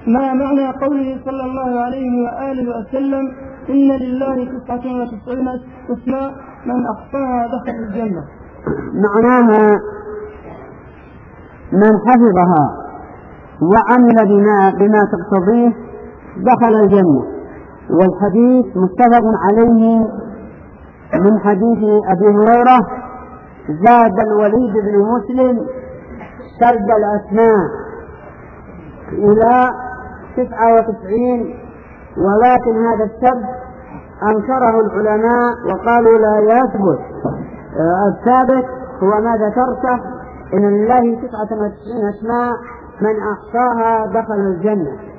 ما معنى قوله صلى الله عليه وآله وسلم إن لله 99 اسما من أحصاها دخل الجنة؟ معناها من حفظها وعمل بما تقتضيه دخل الجنة. والحديث متفق عليه من حديث أبي هريرة: زاد الوليد بن مسلم سرد الأسماء إلى 99، ولكن هذا السرد أنكره العلماء وقالوا لا يثبت. الثابت هو ما ذكرته، إن لله 99 اسماء من أحصاها دخل الجنة.